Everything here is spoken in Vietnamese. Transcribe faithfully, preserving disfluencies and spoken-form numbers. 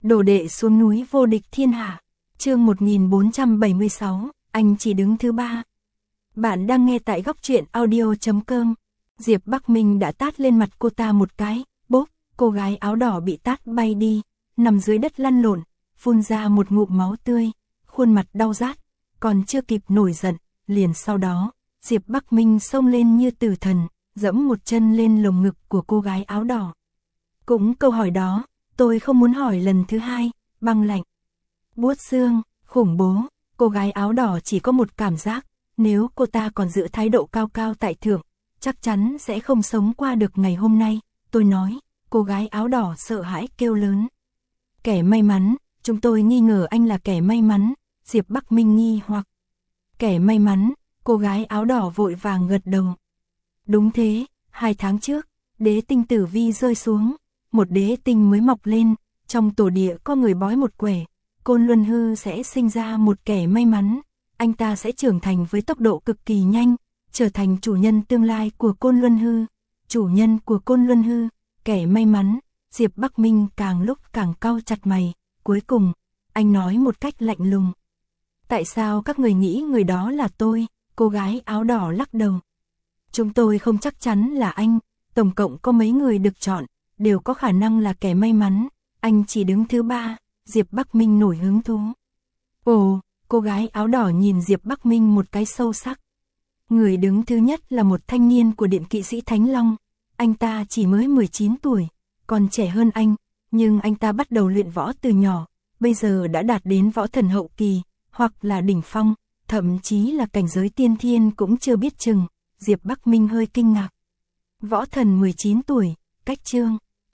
Đồ đệ xuống núi vô địch thiên hạ. Chương một nghìn bốn trăm bảy mươi sáu, anh chỉ đứng thứ ba. Bạn đang nghe tại góc truyện audio chấm com. Diệp Bắc Minh đã tát lên mặt cô ta một cái, bốp, cô gái áo đỏ bị tát bay đi, nằm dưới đất lăn lộn, phun ra một ngụm máu tươi, khuôn mặt đau rát, còn chưa kịp nổi giận, liền sau đó, Diệp Bắc Minh xông lên như tử thần, dẫm một chân lên lồng ngực của cô gái áo đỏ. Cũng câu hỏi đó, tôi không muốn hỏi lần thứ hai, băng lạnh, buốt xương, khủng bố, cô gái áo đỏ chỉ có một cảm giác, nếu cô ta còn giữ thái độ cao cao tại thượng, chắc chắn sẽ không sống qua được ngày hôm nay, tôi nói, cô gái áo đỏ sợ hãi kêu lớn. Kẻ may mắn, chúng tôi nghi ngờ anh là kẻ may mắn, Diệp Bắc Minh nghi hoặc. Kẻ may mắn, cô gái áo đỏ vội vàng gật đầu. Đúng thế, hai tháng trước, đế tinh tử vi rơi xuống, một đế tinh mới mọc lên, trong tổ địa có người bói một quẻ, Côn Luân Hư sẽ sinh ra một kẻ may mắn, anh ta sẽ trưởng thành với tốc độ cực kỳ nhanh, trở thành chủ nhân tương lai của Côn Luân Hư, chủ nhân của Côn Luân Hư, kẻ may mắn. Diệp Bắc Minh càng lúc càng cau chặt mày, cuối cùng, anh nói một cách lạnh lùng. Tại sao các người nghĩ người đó là tôi? Cô gái áo đỏ lắc đầu. Chúng tôi không chắc chắn là anh, tổng cộng có mấy người được chọn, đều có khả năng là kẻ may mắn, anh chỉ đứng thứ ba, Diệp Bắc Minh nổi hứng thú. Ồ, cô gái áo đỏ nhìn Diệp Bắc Minh một cái sâu sắc. Người đứng thứ nhất là một thanh niên của Điện Kỵ sĩ Thánh Long, anh ta chỉ mới mười chín tuổi, còn trẻ hơn anh, nhưng anh ta bắt đầu luyện võ từ nhỏ, bây giờ đã đạt đến võ thần hậu kỳ, hoặc là đỉnh phong, thậm chí là cảnh giới tiên thiên cũng chưa biết chừng. Diệp Bắc Minh hơi kinh ngạc. Võ thần mười chín tuổi, cách Trương